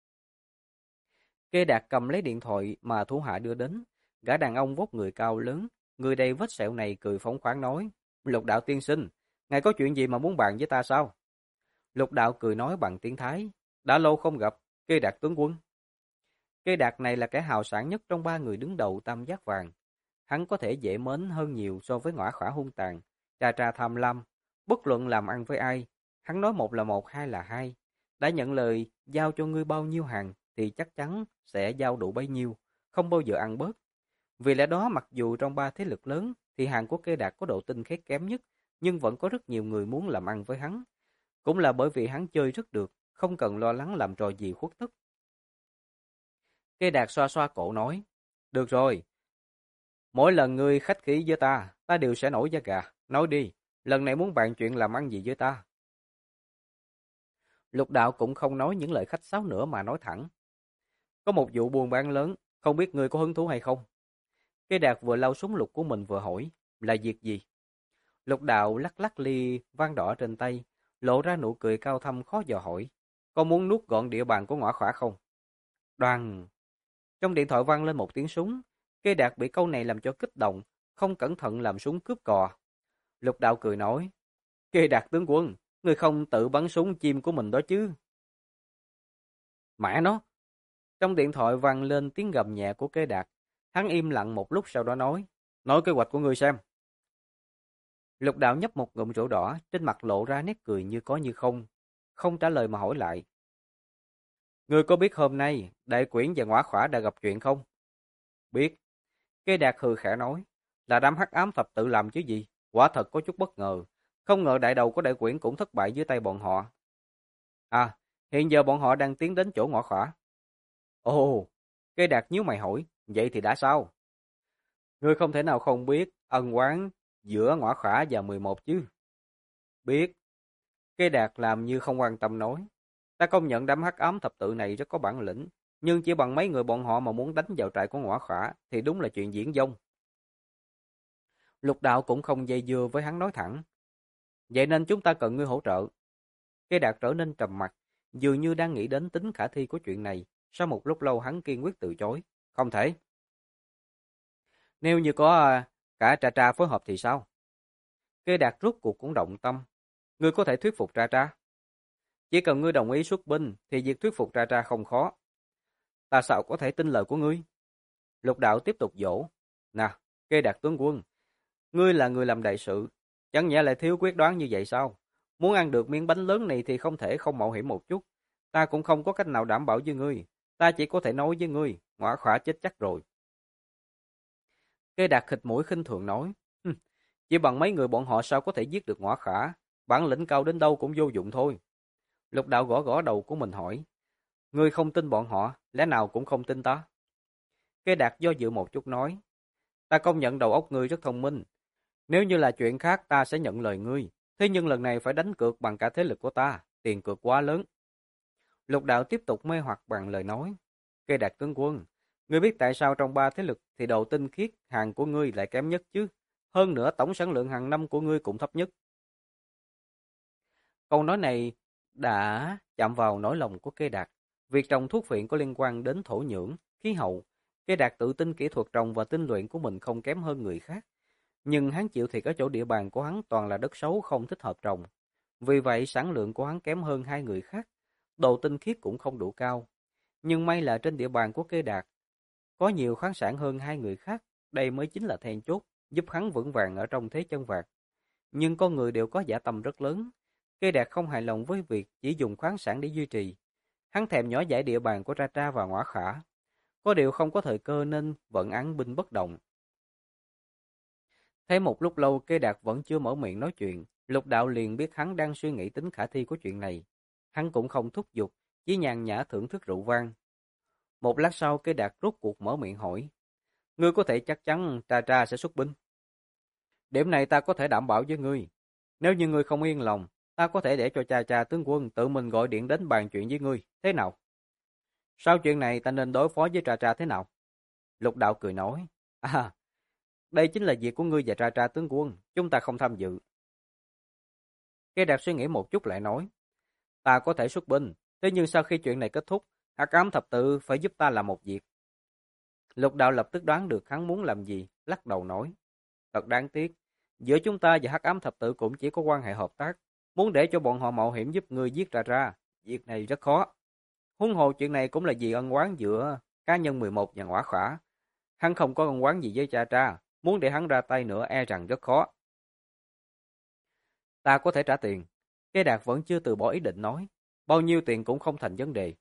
Kê Đạt cầm lấy điện thoại mà thủ hạ đưa đến, gã đàn ông vóc người cao lớn, người đầy vết sẹo này cười phóng khoáng nói, Lục đạo tiên sinh, ngài có chuyện gì mà muốn bàn với ta sao? Lục đạo cười nói bằng tiếng Thái, đã lâu không gặp, Kê Đạt tướng quân. Kê Đạt này là kẻ hào sản nhất trong ba người đứng đầu Tam Giác Vàng. Hắn có thể dễ mến hơn nhiều so với ngõa khỏa hung tàn, trà trà tham lam, bất luận làm ăn với ai. Hắn nói một là một, hai là hai. Đã nhận lời giao cho ngươi bao nhiêu hàng thì chắc chắn sẽ giao đủ bấy nhiêu, không bao giờ ăn bớt. Vì lẽ đó mặc dù trong ba thế lực lớn thì hàng của Kê Đạt có độ tinh khiết kém nhất, nhưng vẫn có rất nhiều người muốn làm ăn với hắn. Cũng là bởi vì hắn chơi rất được, không cần lo lắng làm trò gì khuất tất. Kê Đạt xoa xoa cổ nói, được rồi, mỗi lần ngươi khách khí với ta, ta đều sẽ nổi da gà. Nói đi, lần này muốn bàn chuyện làm ăn gì với ta? Lục đạo cũng không nói những lời khách sáo nữa mà nói thẳng. Có một vụ buôn bán lớn, không biết ngươi có hứng thú hay không? Kê Đạt vừa lau súng lục của mình vừa hỏi, là việc gì? Lục đạo lắc lắc ly vang đỏ trên tay, lộ ra nụ cười cao thâm khó dò hỏi, có muốn nuốt gọn địa bàn của ngõ khỏa không? Đoan! Trong điện thoại vang lên một tiếng súng, Kê Đạt bị câu này làm cho kích động, không cẩn thận làm súng cướp cò. Lục đạo cười nói, Kê Đạt tướng quân, ngươi không tự bắn súng chim của mình đó chứ? Mẹ nó! Trong điện thoại vang lên tiếng gầm nhẹ của Kê Đạt, hắn im lặng một lúc sau đó nói kế hoạch của ngươi xem. Lục đạo nhấp một ngụm rượu đỏ, trên mặt lộ ra nét cười như có như không, không trả lời mà hỏi lại. Ngươi có biết hôm nay Đại Quyển và Ngõa Khỏa đã gặp chuyện không? Biết. Kê Đạt hừ khẽ nói, là đám hắc ám thập tự làm chứ gì, quả thật có chút bất ngờ. Không ngờ đại đầu của Đại Quyển cũng thất bại dưới tay bọn họ. À, hiện giờ bọn họ đang tiến đến chỗ Ngõa Khỏa. Ồ, Kê Đạt nhíu mày hỏi, vậy thì đã sao? Ngươi không thể nào không biết ân oán giữa Ngõa Khỏa và 11 chứ. Biết. Kê Đạt làm như không quan tâm nói. Ta công nhận đám hắc ám thập tự này rất có bản lĩnh, nhưng chỉ bằng mấy người bọn họ mà muốn đánh vào trại của Ngõa Khỏa thì đúng là chuyện diễn dông. Lục đạo cũng không dây dưa với hắn nói thẳng. Vậy nên chúng ta cần ngươi hỗ trợ. Kê Đạt trở nên trầm mặc, dường như đang nghĩ đến tính khả thi của chuyện này. Sau một lúc lâu hắn kiên quyết từ chối. Không thể. Nếu như có cả Tra Tra phối hợp thì sao? Kê Đạt rút cuộc cũng động tâm. Ngươi có thể thuyết phục Tra Tra. Chỉ cần ngươi đồng ý xuất binh thì việc thuyết phục Tra Tra không khó. Ta sao có thể tin lời của ngươi? Lục đạo tiếp tục dỗ. Nè, Kê Đạt tướng quân, ngươi là người làm đại sự, chẳng nhẽ lại thiếu quyết đoán như vậy sao? Muốn ăn được miếng bánh lớn này thì không thể không mạo hiểm một chút. Ta cũng không có cách nào đảm bảo với ngươi. Ta chỉ có thể nói với ngươi, Ngõa Khỏa chết chắc rồi. Kê Đạt khịt mũi khinh thường nói, chỉ bằng mấy người bọn họ sao có thể giết được Ngõa Khỏa, bản lĩnh cao đến đâu cũng vô dụng thôi. Lục đạo gõ gõ đầu của mình hỏi, ngươi không tin bọn họ, lẽ nào cũng không tin ta? Kê Đạt do dự một chút nói, ta công nhận đầu óc ngươi rất thông minh. Nếu như là chuyện khác ta sẽ nhận lời ngươi, thế nhưng lần này phải đánh cược bằng cả thế lực của ta, tiền cược quá lớn. Lục đạo tiếp tục mê hoặc bằng lời nói, Kê Đạt tướng quân, ngươi biết tại sao trong ba thế lực thì độ tinh khiết hàng của ngươi lại kém nhất chứ? Hơn nữa tổng sản lượng hàng năm của ngươi cũng thấp nhất. Câu nói này đã chạm vào nỗi lòng của Kê Đạt. Việc trồng thuốc phiện có liên quan đến thổ nhưỡng, khí hậu. Kê Đạt tự tin kỹ thuật trồng và tinh luyện của mình không kém hơn người khác. Nhưng hắn chịu thiệt ở chỗ địa bàn của hắn toàn là đất xấu không thích hợp trồng. Vì vậy sản lượng của hắn kém hơn hai người khác. Độ tinh khiết cũng không đủ cao. Nhưng may là trên địa bàn của Kê Đạt có nhiều khoáng sản hơn hai người khác. Đây mới chính là then chốt, giúp hắn vững vàng ở trong thế chân vạc. Nhưng con người đều có dã tâm rất lớn. Kê Đạt không hài lòng với việc chỉ dùng khoáng sản để duy trì. Hắn thèm nhỏ dãi địa bàn của Ra Tra và Ngõa Khả. Có điều không có thời cơ nên vẫn án binh bất động. Thấy một lúc lâu Kê Đạt vẫn chưa mở miệng nói chuyện, Lục Đạo liền biết hắn đang suy nghĩ tính khả thi của chuyện này. Hắn cũng không thúc giục, chỉ nhàn nhã thưởng thức rượu vang. Một lát sau Kê Đạt rốt cuộc mở miệng hỏi. Ngươi có thể chắc chắn Tra Tra sẽ xuất binh. Điểm này ta có thể đảm bảo với ngươi. Nếu như ngươi không yên lòng, ta có thể để cho cha cha tướng quân tự mình gọi điện đến bàn chuyện với ngươi. Thế nào? Sau chuyện này ta nên đối phó với Tra Tra thế nào? Lục Đạo cười nói. À, đây chính là việc của ngươi và Tra Tra tướng quân. Chúng ta không tham dự. Kê Đạt suy nghĩ một chút lại nói. Ta có thể xuất binh. Thế nhưng sau khi chuyện này kết thúc, Hắc Ám Thập Tự phải giúp ta làm một việc. Lục Đạo lập tức đoán được hắn muốn làm gì, lắc đầu nói. Thật đáng tiếc. Giữa chúng ta và Hắc Ám Thập Tự cũng chỉ có quan hệ hợp tác. Muốn để cho bọn họ mạo hiểm giúp ngươi giết Ra Ra, việc này rất khó. Huống hồ chuyện này cũng là vì ân oán giữa cá nhân 11 và Ngõa Khả. Hắn không có ân oán gì với Ra Ra, muốn để hắn ra tay nữa e rằng rất khó. Ta có thể trả tiền. Kế Đạt vẫn chưa từ bỏ ý định nói. Bao nhiêu tiền cũng không thành vấn đề.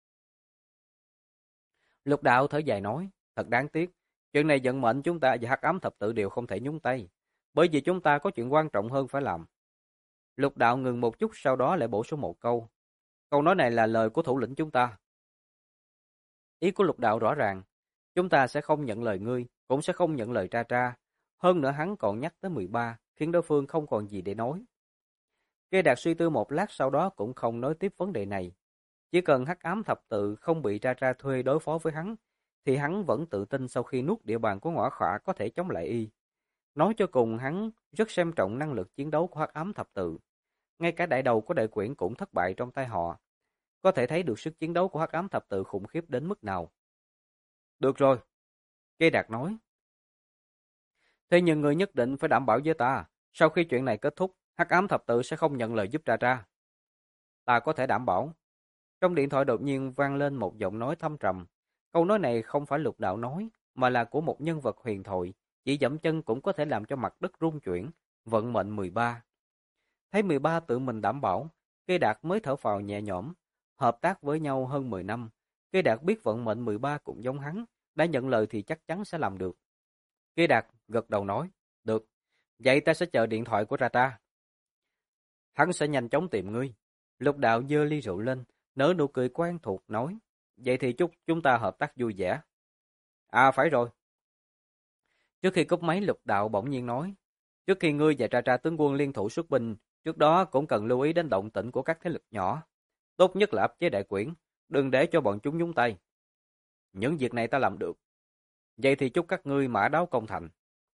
Lục Đạo thở dài nói. Thật đáng tiếc. Chuyện này vận mệnh chúng ta và Hắc Ám Thập Tự đều không thể nhúng tay. Bởi vì chúng ta có chuyện quan trọng hơn phải làm. Lục Đạo ngừng một chút sau đó lại bổ sung một câu. Câu nói này là lời của thủ lĩnh chúng ta. Ý của Lục Đạo rõ ràng. Chúng ta sẽ không nhận lời ngươi, cũng sẽ không nhận lời Tra Tra. Hơn nữa hắn còn nhắc tới 13, khiến đối phương không còn gì để nói. Kê Đạt suy tư một lát sau đó cũng không nói tiếp vấn đề này. Chỉ cần Hắc Ám Thập Tự không bị Tra Tra thuê đối phó với hắn, thì hắn vẫn tự tin sau khi nuốt địa bàn của Ngõa Khả có thể chống lại y. Nói cho cùng hắn rất xem trọng năng lực chiến đấu của Hắc Ám Thập Tự. Ngay cả đại đầu của Đại Quyển cũng thất bại trong tay họ. Có thể thấy được sức chiến đấu của Hắc Ám Thập Tự khủng khiếp đến mức nào. Được rồi, Kê Đạt nói. Thế nhưng người nhất định phải đảm bảo với ta, sau khi chuyện này kết thúc, Hắc Ám Thập Tự sẽ không nhận lời giúp Tra Tra. Ta có thể đảm bảo. Trong điện thoại đột nhiên vang lên một giọng nói thâm trầm. Câu nói này không phải Lục Đạo nói, mà là của một nhân vật huyền thoại, chỉ dẫm chân cũng có thể làm cho mặt đất rung chuyển. Vận mệnh 13. Thấy 13 tự mình đảm bảo, Kê Đạt mới thở phào nhẹ nhõm. Hợp tác với nhau hơn 10 năm, Kê Đạt biết vận mệnh 13 cũng giống hắn, đã nhận lời thì chắc chắn sẽ làm được. Kê Đạt gật đầu nói, được, vậy ta sẽ chờ điện thoại của Tra Tra. Hắn sẽ nhanh chóng tìm ngươi. Lục Đạo giơ ly rượu lên, nở nụ cười quen thuộc nói, vậy thì chúc chúng ta hợp tác vui vẻ. À phải rồi. Trước khi cúp máy Lục Đạo bỗng nhiên nói, trước khi ngươi và Tra Tra tướng quân liên thủ xuất binh, trước đó cũng cần lưu ý đến động tĩnh của các thế lực nhỏ. Tốt nhất là áp chế Đại Quyển, đừng để cho bọn chúng nhúng tay. Những việc này ta làm được. Vậy thì chúc các ngươi mã đáo công thành.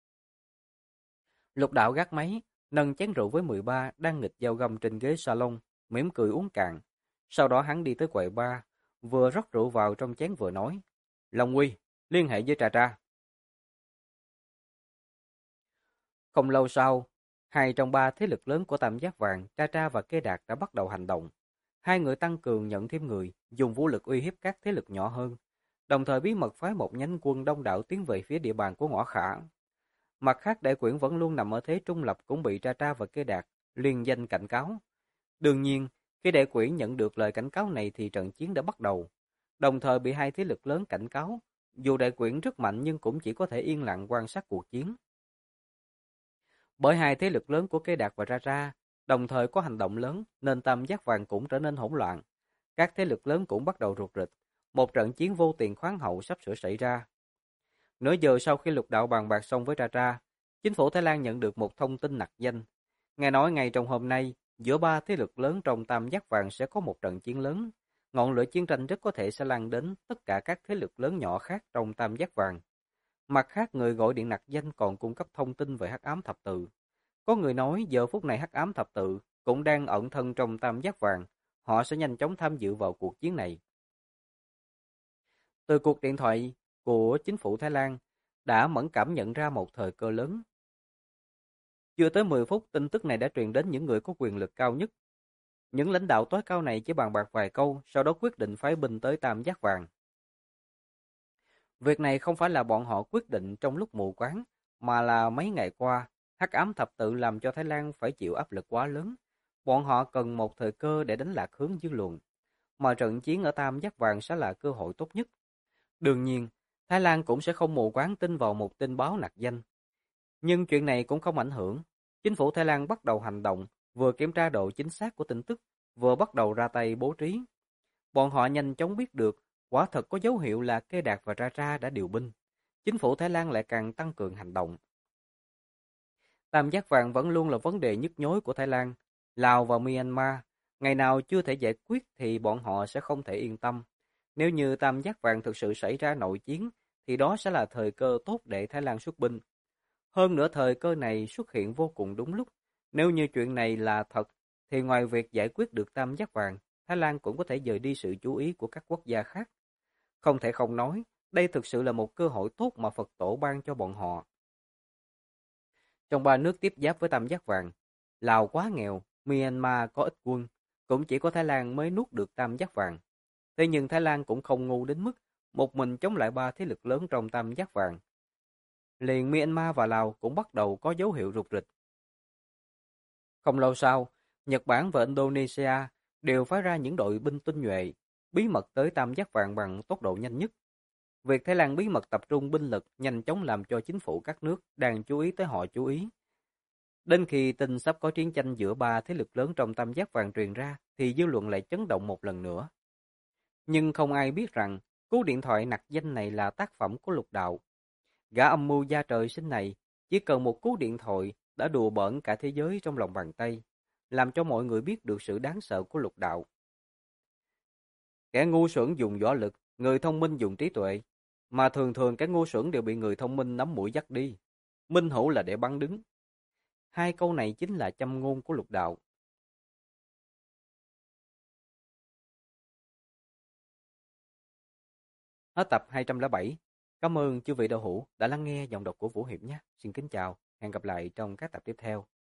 Lục Đạo gác máy, nâng chén rượu với 13 đang nghịch dao găm trên ghế salon, mỉm cười uống cạn. Sau đó hắn đi tới quầy bar, vừa rót rượu vào trong chén vừa nói, Long Quy, liên hệ với Tra Tra. Không lâu sau, hai trong ba thế lực lớn của Tam Giác Vàng, Tra Tra và Kê Đạt đã bắt đầu hành động. Hai người tăng cường nhận thêm người, dùng vũ lực uy hiếp các thế lực nhỏ hơn, đồng thời bí mật phái một nhánh quân đông đảo tiến về phía địa bàn của Ngõa Khả. Mặt khác Đại Quyển vẫn luôn nằm ở thế trung lập cũng bị Tra Tra và Kê Đạt liên danh cảnh cáo. Đương nhiên, khi Đại Quyển nhận được lời cảnh cáo này thì trận chiến đã bắt đầu, đồng thời bị hai thế lực lớn cảnh cáo. Dù Đại Quyển rất mạnh nhưng cũng chỉ có thể yên lặng quan sát cuộc chiến. Bởi hai thế lực lớn của Kê Đạt và Tra Tra đồng thời có hành động lớn nên Tam Giác Vàng cũng trở nên hỗn loạn. Các thế lực lớn cũng bắt đầu rục rịch. Một trận chiến vô tiền khoáng hậu sắp sửa xảy ra. Nửa giờ sau khi Lục Đạo bàn bạc xong với Tra Tra, chính phủ Thái Lan nhận được một thông tin nặc danh. Nghe nói ngay trong hôm nay, giữa ba thế lực lớn trong Tam Giác Vàng sẽ có một trận chiến lớn. Ngọn lửa chiến tranh rất có thể sẽ lan đến tất cả các thế lực lớn nhỏ khác trong Tam Giác Vàng. Mặt khác, người gọi điện nặc danh còn cung cấp thông tin về hắc ám thập tự. Có người nói giờ phút này hắc ám thập tự cũng đang ẩn thân trong tam giác vàng, họ sẽ nhanh chóng tham dự vào cuộc chiến này. Từ cuộc điện thoại của chính phủ Thái Lan đã mẫn cảm nhận ra một thời cơ lớn. Chưa tới 10 phút, tin tức này đã truyền đến những người có quyền lực cao nhất. Những lãnh đạo tối cao này chỉ bàn bạc vài câu, sau đó quyết định phái binh tới tam giác vàng. Việc này không phải là bọn họ quyết định trong lúc mù quáng, mà là mấy ngày qua, hắc ám thập tự làm cho Thái Lan phải chịu áp lực quá lớn. Bọn họ cần một thời cơ để đánh lạc hướng dư luận, mà trận chiến ở tam giác vàng sẽ là cơ hội tốt nhất. Đương nhiên, Thái Lan cũng sẽ không mù quáng tin vào một tin báo nặc danh. Nhưng chuyện này cũng không ảnh hưởng. Chính phủ Thái Lan bắt đầu hành động, vừa kiểm tra độ chính xác của tin tức, vừa bắt đầu ra tay bố trí. Bọn họ nhanh chóng biết được, quả thật có dấu hiệu là Kê Đạt và Ra Ra đã điều binh. Chính phủ Thái Lan lại càng tăng cường hành động. Tam giác vàng vẫn luôn là vấn đề nhức nhối của Thái Lan. Lào và Myanmar, ngày nào chưa thể giải quyết thì bọn họ sẽ không thể yên tâm. Nếu như tam giác vàng thực sự xảy ra nội chiến, thì đó sẽ là thời cơ tốt để Thái Lan xuất binh. Hơn nữa thời cơ này xuất hiện vô cùng đúng lúc. Nếu như chuyện này là thật, thì ngoài việc giải quyết được tam giác vàng, Thái Lan cũng có thể dời đi sự chú ý của các quốc gia khác. Không thể không nói, đây thực sự là một cơ hội tốt mà Phật tổ ban cho bọn họ. Trong ba nước tiếp giáp với tam giác vàng, Lào quá nghèo, Myanmar có ít quân, cũng chỉ có Thái Lan mới nuốt được tam giác vàng. Thế nhưng Thái Lan cũng không ngu đến mức một mình chống lại ba thế lực lớn trong tam giác vàng. Liền Myanmar và Lào cũng bắt đầu có dấu hiệu rục rịch. Không lâu sau, Nhật Bản và Indonesia đều phái ra những đội binh tinh nhuệ, bí mật tới tam giác vàng bằng tốc độ nhanh nhất. Việc Thái Lan bí mật tập trung binh lực nhanh chóng làm cho chính phủ các nước đang chú ý tới họ chú ý. Đến khi tin sắp có chiến tranh giữa ba thế lực lớn trong tam giác vàng truyền ra, thì dư luận lại chấn động một lần nữa. Nhưng không ai biết rằng, cú điện thoại nặc danh này là tác phẩm của Lục Đạo. Gã âm mưu gia trời sinh này chỉ cần một cú điện thoại đã đùa bỡn cả thế giới trong lòng bàn tay, làm cho mọi người biết được sự đáng sợ của Lục Đạo. Kẻ ngu xuẩn dùng võ lực, người thông minh dùng trí tuệ, mà thường thường kẻ ngu xuẩn đều bị người thông minh nắm mũi dắt đi. Minh hữu là để bắn đứng. Hai câu này chính là châm ngôn của Lục Đạo. Hết tập 207. Cảm ơn chư vị đạo hữu đã lắng nghe giọng đọc của Vũ Hiệp nhé. Xin kính chào, hẹn gặp lại trong các tập tiếp theo.